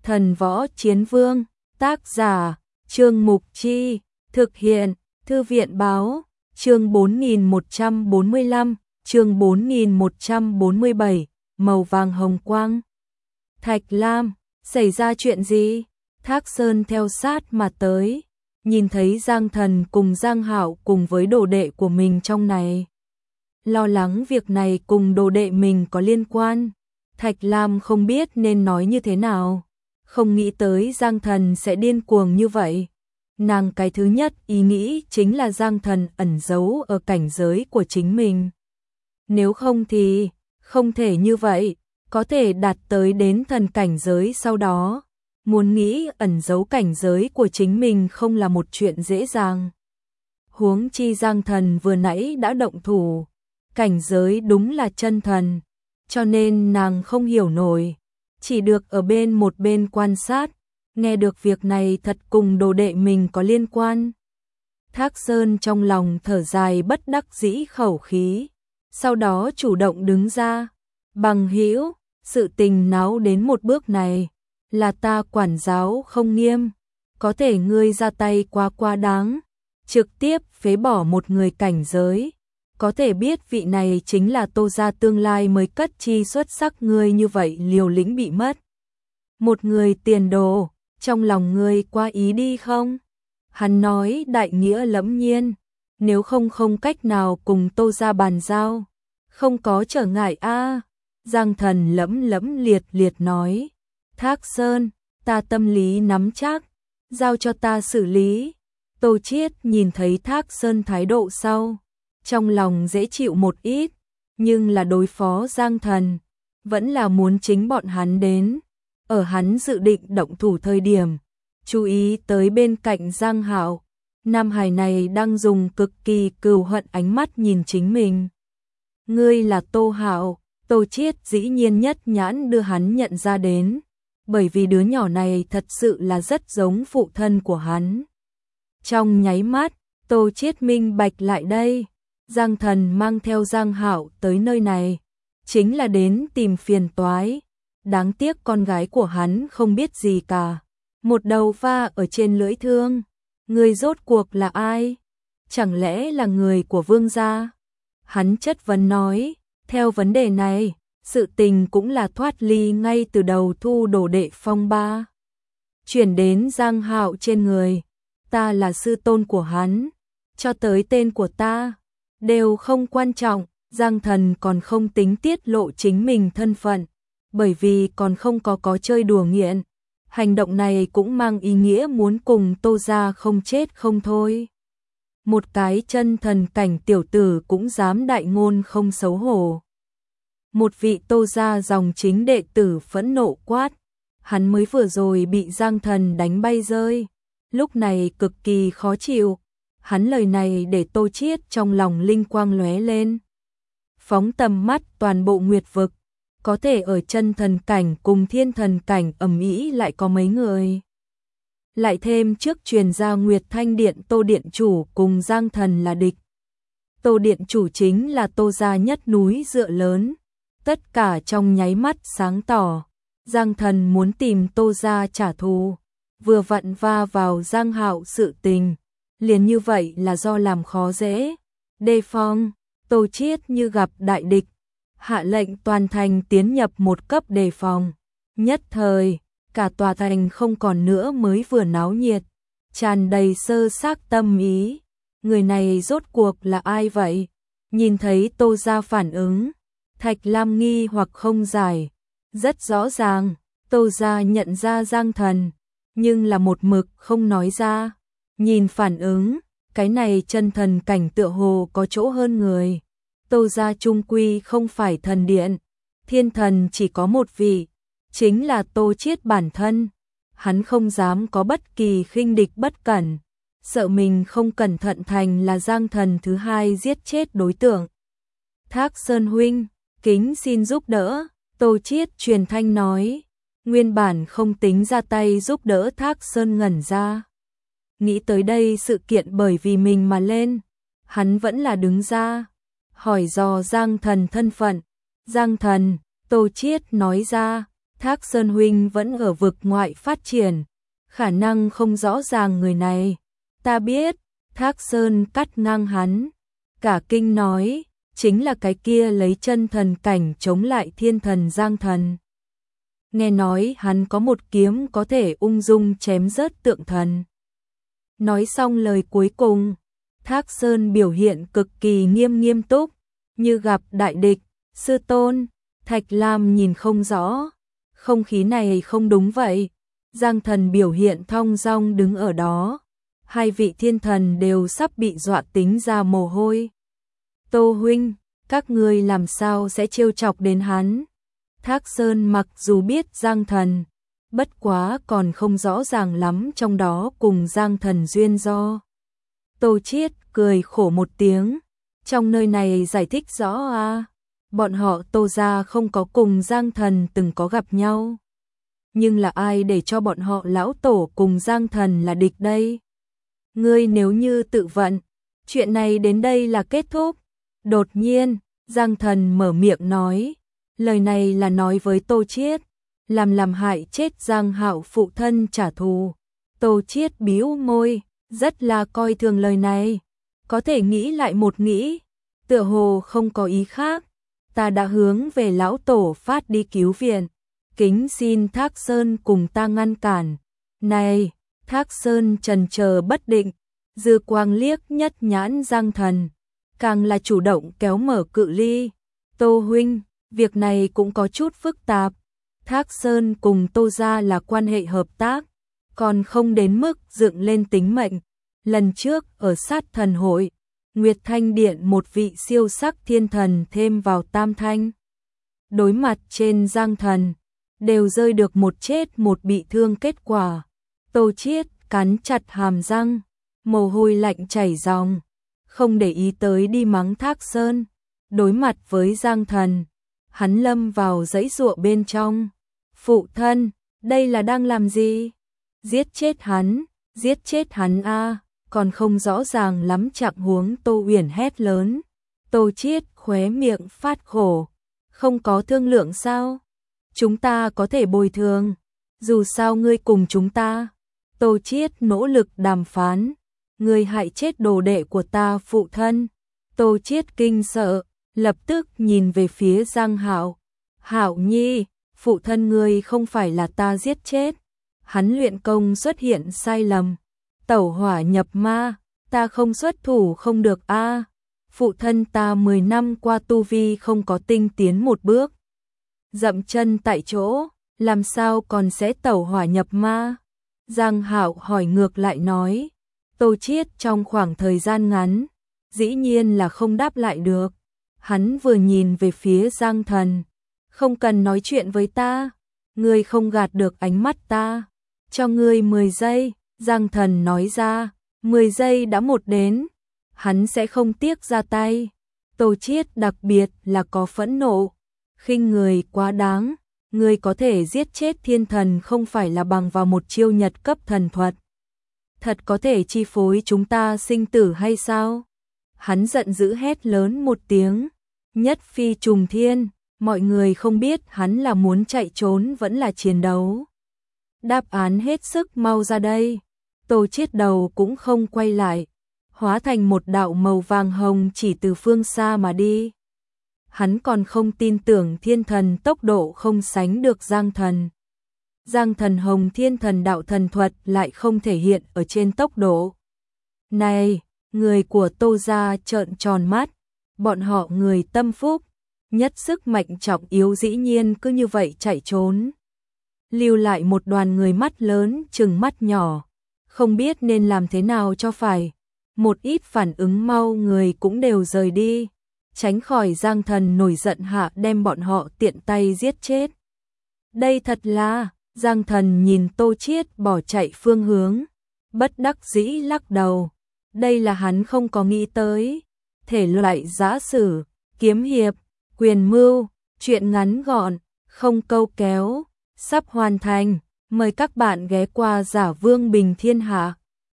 Thần Võ Chiến Vương, tác giả, Trương Mục Chi, thực hiện, Thư viện Báo, chương 4145, chương 4147, màu vàng hồng quang. Thạch Lam, xảy ra chuyện gì? Thác Sơn theo sát mà tới, nhìn thấy Giang Thần cùng Giang Hạo cùng với đồ đệ của mình trong này. Lo lắng việc này cùng đồ đệ mình có liên quan. Thạch Lam không biết nên nói như thế nào, không nghĩ tới Giang Thần sẽ điên cuồng như vậy. Nàng cái thứ nhất ý nghĩ chính là Giang Thần ẩn giấu ở cảnh giới của chính mình. Nếu không thì không thể như vậy, có thể đạt tới đến thần cảnh giới sau đó. Muốn nghĩ ẩn giấu cảnh giới của chính mình không là một chuyện dễ dàng. Huống chi Giang Thần vừa nãy đã động thủ, cảnh giới đúng là chân thần, cho nên nàng không hiểu nổi, chỉ được ở một bên quan sát, nghe được việc này thật cùng đồ đệ mình có liên quan. Thác Sơn trong lòng thở dài bất đắc dĩ khẩu khí, sau đó chủ động đứng ra, bằng hữu, sự tình náo đến một bước này, là ta quản giáo không nghiêm, có thể ngươi ra tay quá đáng, trực tiếp phế bỏ một người cảnh giới, có thể biết vị này chính là Tô gia tương lai mới cất chi xuất sắc, ngươi như vậy liều lĩnh bị mất một người tiền đồ, trong lòng ngươi qua ý đi không? Hắn nói đại nghĩa lẫm nhiên, nếu không cách nào cùng Tô gia bàn giao, không có trở ngại a. Giang Thần lẫm liệt nói, Thác Sơn, ta tâm lý nắm chắc, giao cho ta xử lý. Tô Chiết nhìn thấy Thác Sơn thái độ sau, trong lòng dễ chịu một ít, nhưng là đối phó Giang Thần, vẫn là muốn chính bọn hắn đến. Ở hắn dự định động thủ thời điểm, chú ý tới bên cạnh Giang Hạo, nam hài này đang dùng cực kỳ cừu hận ánh mắt nhìn chính mình. Ngươi là Tô Hạo, Tô Chiết dĩ nhiên nhất nhãn đưa hắn nhận ra đến, bởi vì đứa nhỏ này thật sự là rất giống phụ thân của hắn. Trong nháy mắt, Tô Chiết minh bạch lại đây, Giang Thần mang theo Giang Hạo tới nơi này, chính là đến tìm phiền toái. Đáng tiếc con gái của hắn không biết gì cả, một đầu va ở trên lưỡi thương. Người rốt cuộc là ai? Chẳng lẽ là người của Vương gia? Hắn chất vấn nói, theo vấn đề này, sự tình cũng là thoát ly ngay từ đầu thu đồ đệ phong ba. Chuyển đến Giang Hạo trên người, ta là sư tôn của hắn, cho tới tên của ta, đều không quan trọng. Giang Thần còn không tính tiết lộ chính mình thân phận, bởi vì còn không có chơi đùa nghiện. Hành động này cũng mang ý nghĩa muốn cùng Tô gia không chết không thôi. Một cái chân thần cảnh tiểu tử cũng dám đại ngôn không xấu hổ. Một vị Tô gia dòng chính đệ tử phẫn nộ quát, hắn mới vừa rồi bị Giang Thần đánh bay rơi, lúc này cực kỳ khó chịu. Hắn lời này để Tô Chiết trong lòng linh quang lóe lên. Phóng tầm mắt toàn bộ Nguyệt vực, có thể ở chân thần cảnh cùng thiên thần cảnh ầm ĩ lại có mấy người. Lại thêm trước truyền ra Nguyệt Thanh Điện Tô Điện Chủ cùng Giang Thần là địch. Tô Điện Chủ chính là Tô gia nhất núi dựa lớn. Tất cả trong nháy mắt sáng tỏ. Giang Thần muốn tìm Tô gia trả thù, vừa vặn va vào Giang Hạo sự tình. Liền như vậy là do làm khó dễ. Đề phòng, Tô Chiết như gặp đại địch, hạ lệnh toàn thành tiến nhập một cấp đề phòng. Nhất thời, cả tòa thành không còn nữa mới vừa náo nhiệt, tràn đầy sơ xác tâm ý. Người này rốt cuộc là ai vậy? Nhìn thấy Tô gia phản ứng, Thạch Lam nghi hoặc không giải. Rất rõ ràng, Tô gia nhận ra Giang Thần, nhưng là một mực không nói ra. Nhìn phản ứng, cái này chân thần cảnh tựa hồ có chỗ hơn người. Tô gia trung quy không phải thần điện, thiên thần chỉ có một vị, chính là Tô Chiết bản thân. Hắn không dám có bất kỳ khinh địch bất cẩn, sợ mình không cẩn thận thành là Giang Thần thứ hai giết chết đối tượng. Thác Sơn huynh, kính xin giúp đỡ, Tô Chiết truyền thanh nói. Nguyên bản không tính ra tay giúp đỡ, Thác Sơn ngẩn ra. Nghĩ tới đây sự kiện bởi vì mình mà lên, hắn vẫn là đứng ra, hỏi dò Giang Thần thân phận. Giang Thần, Tô Chiết nói ra, Thác Sơn huynh vẫn ở vực ngoại phát triển, khả năng không rõ ràng người này. Ta biết, Thác Sơn cắt ngang hắn, cả kinh nói, chính là cái kia lấy chân thần cảnh chống lại thiên thần Giang Thần. Nghe nói hắn có một kiếm có thể ung dung chém rớt tượng thần. Nói xong lời cuối cùng, Thác Sơn biểu hiện cực kỳ nghiêm túc, như gặp đại địch. Sư tôn, Thạch Lam nhìn không rõ, không khí này không đúng vậy. Giang Thần biểu hiện thong dong đứng ở đó, hai vị thiên thần đều sắp bị dọa tính ra mồ hôi. Tô huynh, các ngươi làm sao sẽ trêu chọc đến hắn? Thác Sơn mặc dù biết Giang Thần, bất quá còn không rõ ràng lắm trong đó cùng Giang Thần duyên do. Tô Chiết cười khổ một tiếng, trong nơi này giải thích rõ à, bọn họ Tô gia không có cùng Giang Thần từng có gặp nhau. Nhưng là ai để cho bọn họ lão tổ cùng Giang Thần là địch đây? Ngươi nếu như tự vận, chuyện này đến đây là kết thúc. Đột nhiên, Giang Thần mở miệng nói, lời này là nói với Tô Chiết, làm hại chết Giang Hạo phụ thân trả thù. Tô Chiết bĩu môi, rất là coi thường lời này, có thể nghĩ lại một nghĩ, tựa hồ không có ý khác. Ta đã hướng về lão tổ phát đi cứu viện, kính xin Thác Sơn cùng ta ngăn cản. Này, Thác Sơn chần chờ bất định, dư quang liếc nhất nhãn Giang Thần, càng là chủ động kéo mở cự ly. Tô huynh, việc này cũng có chút phức tạp. Thác Sơn cùng Tô gia là quan hệ hợp tác, còn không đến mức dựng lên tính mệnh. Lần trước ở sát thần hội, Nguyệt Thanh Điện một vị siêu sắc thiên thần thêm vào tam thanh. Đối mặt trên Giang Thần, đều rơi được một chết một bị thương kết quả. Tô Chiết cắn chặt hàm răng, mồ hôi lạnh chảy ròng, không để ý tới đi mắng Thác Sơn. Đối mặt với Giang Thần, hắn lâm vào dãy giụa bên trong. Phụ thân, đây là đang làm gì? Giết chết hắn a, còn không rõ ràng lắm trạng huống. Tô Uyển hét lớn. Tô Chiết khóe miệng phát khổ, không có thương lượng sao? Chúng ta có thể bồi thường, dù sao ngươi cùng chúng ta. Tô Chiết nỗ lực đàm phán, ngươi hại chết đồ đệ của ta phụ thân. Tô Chiết kinh sợ, lập tức nhìn về phía Giang Hạo. Hạo nhi, phụ thân ngươi không phải là ta giết chết, hắn luyện công xuất hiện sai lầm, tẩu hỏa nhập ma, ta không xuất thủ không được a. Phụ thân ta 10 năm qua tu vi không có tinh tiến một bước, dậm chân tại chỗ, làm sao còn sẽ tẩu hỏa nhập ma? Giang Hạo hỏi ngược lại nói. Tô Chiết trong khoảng thời gian ngắn, dĩ nhiên là không đáp lại được. Hắn vừa nhìn về phía Giang Thần, không cần nói chuyện với ta, ngươi không gạt được ánh mắt ta, cho ngươi 10 giây. Giang Thần nói ra, 10 giây đã một đến, hắn sẽ không tiếc ra tay. Tô Chiết đặc biệt là có phẫn nộ, khinh người quá đáng, ngươi có thể giết chết thiên thần không phải là bằng vào một chiêu nhật cấp thần thuật, thật có thể chi phối chúng ta sinh tử hay sao? Hắn giận dữ hét lớn một tiếng, nhất phi trùng thiên, mọi người không biết hắn là muốn chạy trốn vẫn là chiến đấu. Đáp án hết sức mau ra đây. Tô Chiết đầu cũng không quay lại, hóa thành một đạo màu vàng hồng chỉ từ phương xa mà đi. Hắn còn không tin tưởng thiên thần tốc độ không sánh được Giang Thần. Giang Thần Hồng Thiên Thần đạo thần thuật lại không thể hiện ở trên tốc độ. Này, người của Tô gia trợn tròn mắt, bọn họ người tâm phúc, nhất sức mạnh trọng yếu dĩ nhiên cứ như vậy chạy trốn. Lưu lại một đoàn người mắt lớn chừng mắt nhỏ, không biết nên làm thế nào cho phải. Một ít phản ứng mau người cũng đều rời đi, tránh khỏi Giang Thần nổi giận hạ đem bọn họ tiện tay giết chết. Đây thật là, Giang Thần nhìn Tô Chiết bỏ chạy phương hướng, bất đắc dĩ lắc đầu. Đây là hắn không có nghĩ tới. Thể loại giã sử, kiếm hiệp, quyền mưu, truyện ngắn gọn, không câu kéo, sắp hoàn thành. Mời các bạn ghé qua Giả Vương Bình Thiên Hạ.